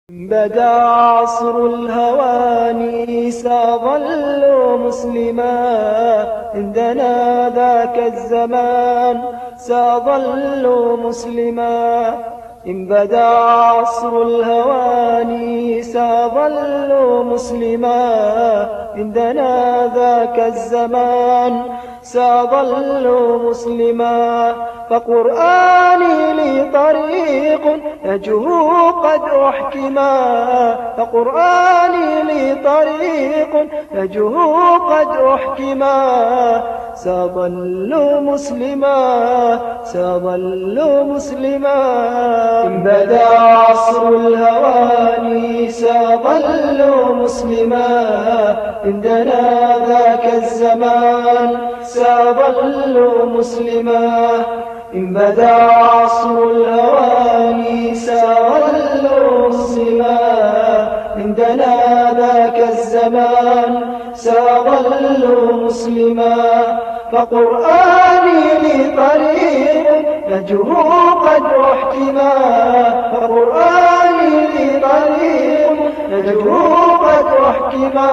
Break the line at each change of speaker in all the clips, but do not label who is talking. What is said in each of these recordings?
بدا عصر الهواني سأظل مسلما عندنا ذاك الزمان سأظل مسلما إن بدا عصر الهواني سأظل مسلما عندنا ذاك الزمان سأظل مسلما فقرآني لي طريق يجهو قد أحكما فقرآني لي طريق يجهو قد أحكما سأظل مسلما سأظل مسلما إن بدا عصر الهواني سأظل مسلما عندنا ذاك الزمان سأظل مسلما إن بدا عصر الهواني سأظل مسلما عندنا ذاك الزمان سأظل مسلما فقرآني لي طريق يجهو قد أحكما فقرآني لي طريق يجهو قد أحكما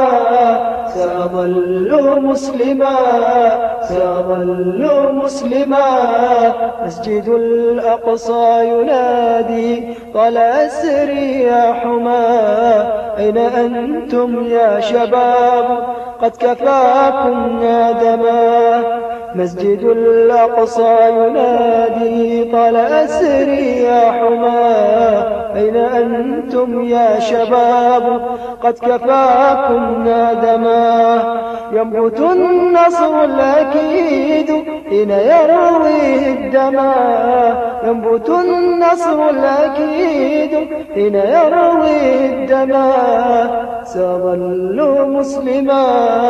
سأظل مسلما سأظل مسلما مسجد الأقصى ينادي طال أسري يا حما أين أنتم يا شباب قد كفاكم ندما مسجد الأقصى ينادي طال أسري يا حما أين أنتم يا شباب قد كفاكم ندما ينبت النصر الأكيد حين يروي الدما ينبت النصر الأكيد حين يروي الدما سأظل مسلما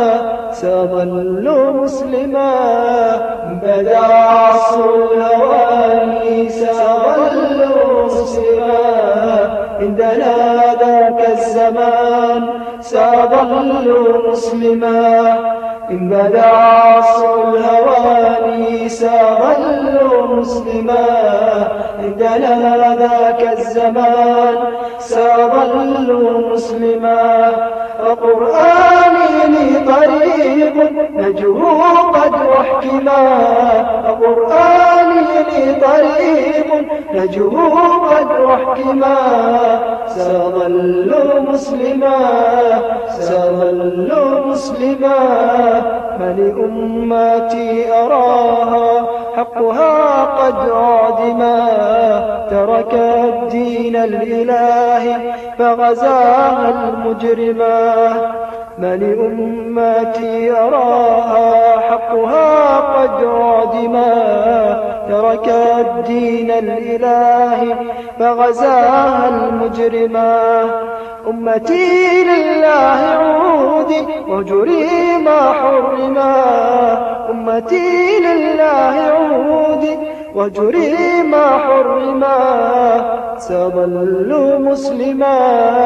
سأظل مسلما بدا عصر الهواني سأظل مسلما عندنا ذاك الزمان سأظل مسلما إن بدا عصر الهواني سأظل مسلما عندنا ذاك الزمان سأظل مسلما فقرآني لي طريق نجهو قد أحكما فقرآني لي طريق نجهو قد أحكما سأظل مسلما سأظل مسلما فلأمتي أراها حقها قد عدما ترك الدين الإله فغزاها المجرما لأمتي أراها حقها قد عدما ترك الدين الإله فغزاها المجرما أمتي لله عودي وجري ما حرما أمتي لله عودي وجري ما حرما سأظل مسلما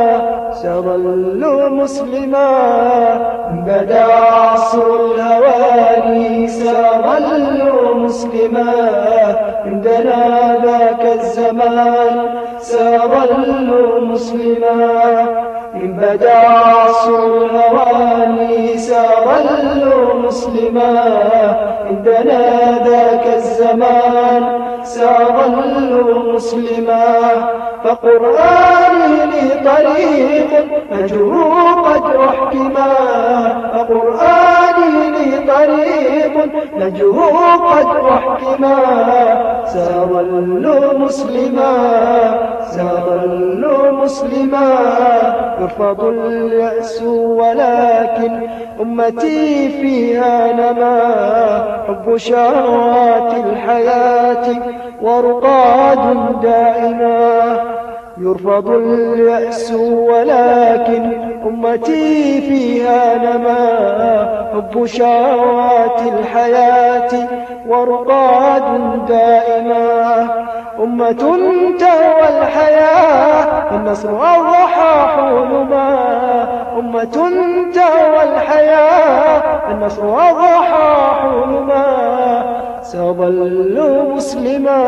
سأظل مسلما بدا عصر الهواني سأظل مسلما عندنا ذاك الزمان سأظل مسلما إن بدا عصر الهواني سأظل مسلما عندنا ذاك الزمان سأظل مسلما فقرآني لي طريق نجهو قد أحكما فقرآني لي طريق نجهو قد أحكما سأظل مسلما سأظل مسلما يرفض اليأس ولكن أمتي فيها نما حب شهوات الحياة ورقاد دائما يرفض اليأس ولكن أمتي فيها نما حب شهوات الحياة ورقاد دائما أمة تهوى الحياة النصر أضحى حلما أمة تهوى الحياة النصر أضحى حلما سأظل مسلما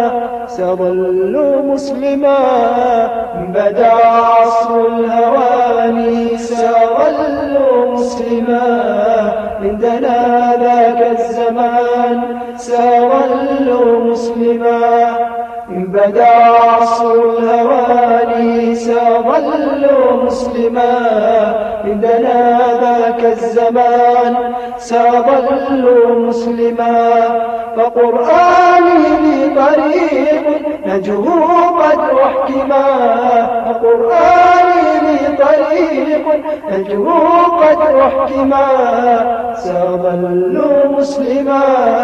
سأظل مسلما بدا عصر الهوان سأظل مسلما عندنا ذاك الزمان سأظل مسلما بدا عصر الهوان سأظل مسلما عندنا ذاك الزمان سأظل مسلما فقرآني لي طريق نجوه قدر احتمال فقرآني لي طريق نجوه قدر احتمال سأظل مسلما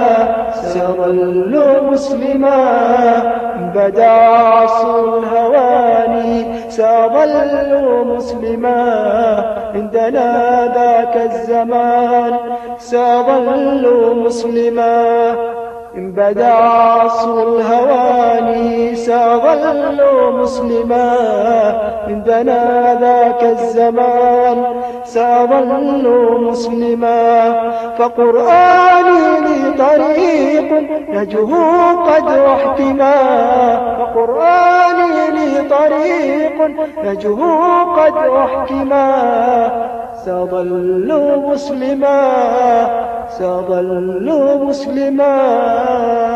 سأظل مسلما بدا عصر الهوان سأظل مسلما عندنا ذاك الزمان سأظل مسلما بدا عصر الهوان سأظل مسلما عندنا ذاك الزمان سأظل مسلما فقرآني لي طريق نجوه قدر احتمال فقرآني لي طريق نجوه قدر احتمال سأظل مسلما سأظل مسلما